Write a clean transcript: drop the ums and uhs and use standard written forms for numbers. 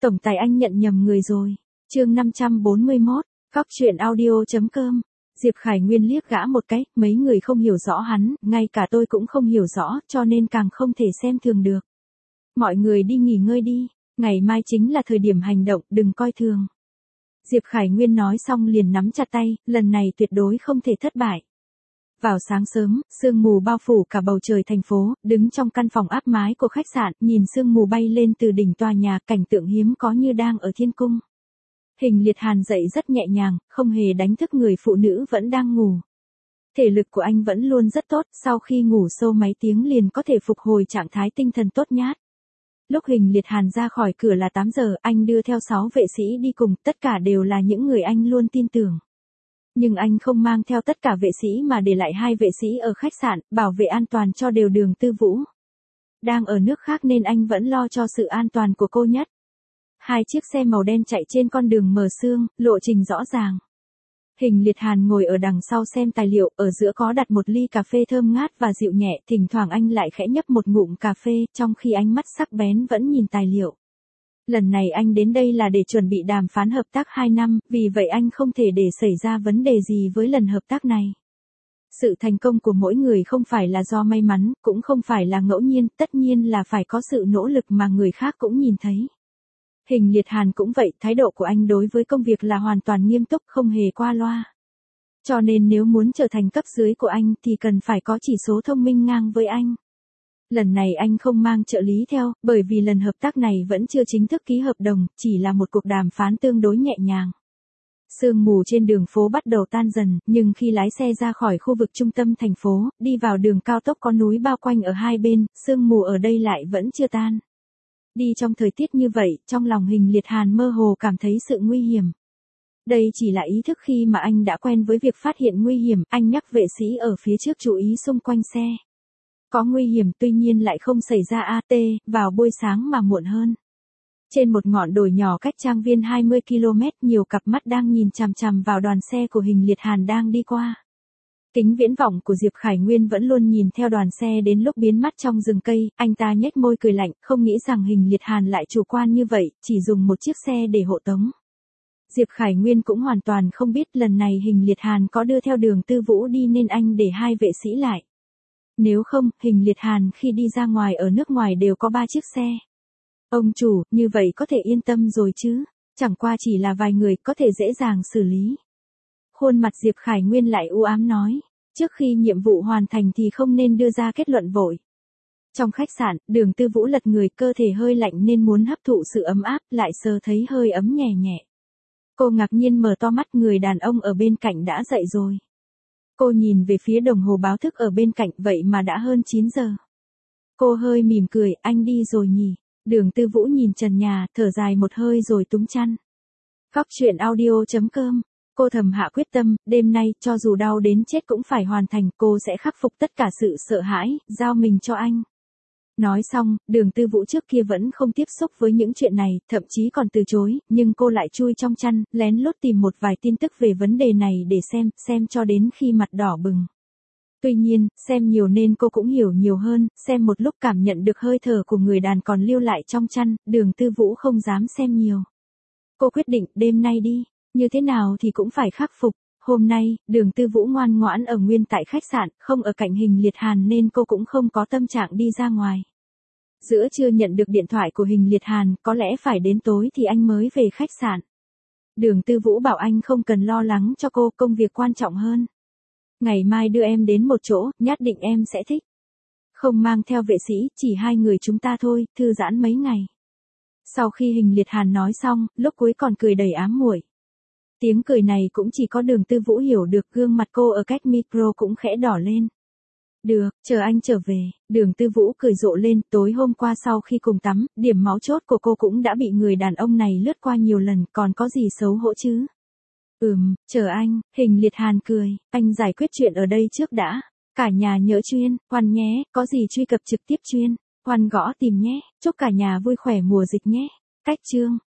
Tổng tài anh nhận nhầm người rồi. Chương 541, Cóc truyện audio.com. Diệp Khải Nguyên liếc gã một cái, mấy người không hiểu rõ hắn, ngay cả tôi cũng không hiểu rõ, cho nên càng không thể xem thường được. Mọi người đi nghỉ ngơi đi, ngày mai chính là thời điểm hành động, đừng coi thường. Diệp Khải Nguyên nói xong liền nắm chặt tay, lần này tuyệt đối không thể thất bại. Vào sáng sớm, sương mù bao phủ cả bầu trời thành phố, đứng trong căn phòng áp mái của khách sạn, nhìn sương mù bay lên từ đỉnh tòa nhà, cảnh tượng hiếm có như đang ở thiên cung. Hình Liệt Hàn dậy rất nhẹ nhàng, không hề đánh thức người phụ nữ vẫn đang ngủ. Thể lực của anh vẫn luôn rất tốt, sau khi ngủ sâu mấy tiếng liền có thể phục hồi trạng thái tinh thần tốt nhát. Lúc Hình Liệt Hàn ra khỏi cửa là 8 giờ, anh đưa theo 6 vệ sĩ đi cùng, tất cả đều là những người anh luôn tin tưởng. Nhưng anh không mang theo tất cả vệ sĩ mà để lại 2 vệ sĩ ở khách sạn, bảo vệ an toàn cho đều Đường Tư Vũ. Đang ở nước khác nên anh vẫn lo cho sự an toàn của cô nhất. 2 chiếc xe màu đen chạy trên con đường mờ sương, lộ trình rõ ràng. Hình Liệt Hàn ngồi ở đằng sau xem tài liệu, ở giữa có đặt một ly cà phê thơm ngát và dịu nhẹ, thỉnh thoảng anh lại khẽ nhấp một ngụm cà phê, trong khi ánh mắt sắc bén vẫn nhìn tài liệu. Lần này anh đến đây là để chuẩn bị đàm phán hợp tác 2 năm, vì vậy anh không thể để xảy ra vấn đề gì với lần hợp tác này. Sự thành công của mỗi người không phải là do may mắn, cũng không phải là ngẫu nhiên, tất nhiên là phải có sự nỗ lực mà người khác cũng nhìn thấy. Hình Liệt Hàn cũng vậy, thái độ của anh đối với công việc là hoàn toàn nghiêm túc, không hề qua loa. Cho nên nếu muốn trở thành cấp dưới của anh thì cần phải có chỉ số thông minh ngang với anh. Lần này anh không mang trợ lý theo, bởi vì lần hợp tác này vẫn chưa chính thức ký hợp đồng, chỉ là một cuộc đàm phán tương đối nhẹ nhàng. Sương mù trên đường phố bắt đầu tan dần, nhưng khi lái xe ra khỏi khu vực trung tâm thành phố, đi vào đường cao tốc có núi bao quanh ở hai bên, sương mù ở đây lại vẫn chưa tan. Đi trong thời tiết như vậy, trong lòng Hình Liệt Hàn mơ hồ cảm thấy sự nguy hiểm. Đây chỉ là ý thức khi mà anh đã quen với việc phát hiện nguy hiểm, anh nhắc vệ sĩ ở phía trước chú ý xung quanh xe. Có nguy hiểm tuy nhiên lại không xảy ra vào buổi sáng mà muộn hơn. Trên một ngọn đồi nhỏ cách trang viên 20 km, nhiều cặp mắt đang nhìn chằm chằm vào đoàn xe của Hình Liệt Hàn đang đi qua. Kính viễn vọng của Diệp Khải Nguyên vẫn luôn nhìn theo đoàn xe đến lúc biến mất trong rừng cây, anh ta nhếch môi cười lạnh, không nghĩ rằng Hình Liệt Hàn lại chủ quan như vậy, chỉ dùng một chiếc xe để hộ tống. Diệp Khải Nguyên cũng hoàn toàn không biết lần này Hình Liệt Hàn có đưa theo Đường Tư Vũ đi nên anh để 2 vệ sĩ lại. Nếu không, Hình Liệt Hàn khi đi ra ngoài ở nước ngoài đều có 3 chiếc xe. Ông chủ, như vậy có thể yên tâm rồi chứ, chẳng qua chỉ là vài người có thể dễ dàng xử lý. Khuôn mặt Diệp Khải Nguyên lại u ám nói, trước khi nhiệm vụ hoàn thành thì không nên đưa ra kết luận vội. Trong khách sạn, Đường Tư Vũ lật người, cơ thể hơi lạnh nên muốn hấp thụ sự ấm áp, lại sờ thấy hơi ấm nhẹ nhẹ. Cô ngạc nhiên mở to mắt, người đàn ông ở bên cạnh đã dậy rồi. Cô nhìn về phía đồng hồ báo thức ở bên cạnh, vậy mà đã hơn 9 giờ. Cô hơi mỉm cười, anh đi rồi nhỉ? Đường Tư Vũ nhìn trần nhà, thở dài một hơi rồi túm chăn. Cóc truyện audio.com. Cô thầm hạ quyết tâm, đêm nay, cho dù đau đến chết cũng phải hoàn thành, cô sẽ khắc phục tất cả sự sợ hãi, giao mình cho anh. Nói xong, Đường Tư Vũ trước kia vẫn không tiếp xúc với những chuyện này, thậm chí còn từ chối, nhưng cô lại chui trong chăn, lén lút tìm một vài tin tức về vấn đề này để xem cho đến khi mặt đỏ bừng. Tuy nhiên, xem nhiều nên cô cũng hiểu nhiều hơn, xem một lúc cảm nhận được hơi thở của người đàn còn lưu lại trong chăn, Đường Tư Vũ không dám xem nhiều. Cô quyết định, đêm nay đi, như thế nào thì cũng phải khắc phục. Hôm nay, Đường Tư Vũ ngoan ngoãn ở nguyên tại khách sạn, không ở cạnh Hình Liệt Hàn nên cô cũng không có tâm trạng đi ra ngoài. Giữa trưa nhận được điện thoại của Hình Liệt Hàn, có lẽ phải đến tối thì anh mới về khách sạn. Đường Tư Vũ bảo anh không cần lo lắng cho cô, công việc quan trọng hơn. Ngày mai đưa em đến một chỗ, nhất định em sẽ thích. Không mang theo vệ sĩ, chỉ 2 người chúng ta thôi, thư giãn mấy ngày. Sau khi Hình Liệt Hàn nói xong, lúc cuối còn cười đầy ám muội. Tiếng cười này cũng chỉ có Đường Tư Vũ hiểu được, gương mặt cô ở cách micro cũng khẽ đỏ lên. Được, chờ anh trở về, Đường Tư Vũ cười rộ lên, tối hôm qua sau khi cùng tắm, điểm máu chốt của cô cũng đã bị người đàn ông này lướt qua nhiều lần, còn có gì xấu hổ chứ? Chờ anh, Hình Liệt Hàn cười, anh giải quyết chuyện ở đây trước đã. Cả nhà nhớ chuyên, quan nhé, có gì truy cập trực tiếp chuyên, quan gõ tìm nhé, chúc cả nhà vui khỏe mùa dịch nhé. Cách chương.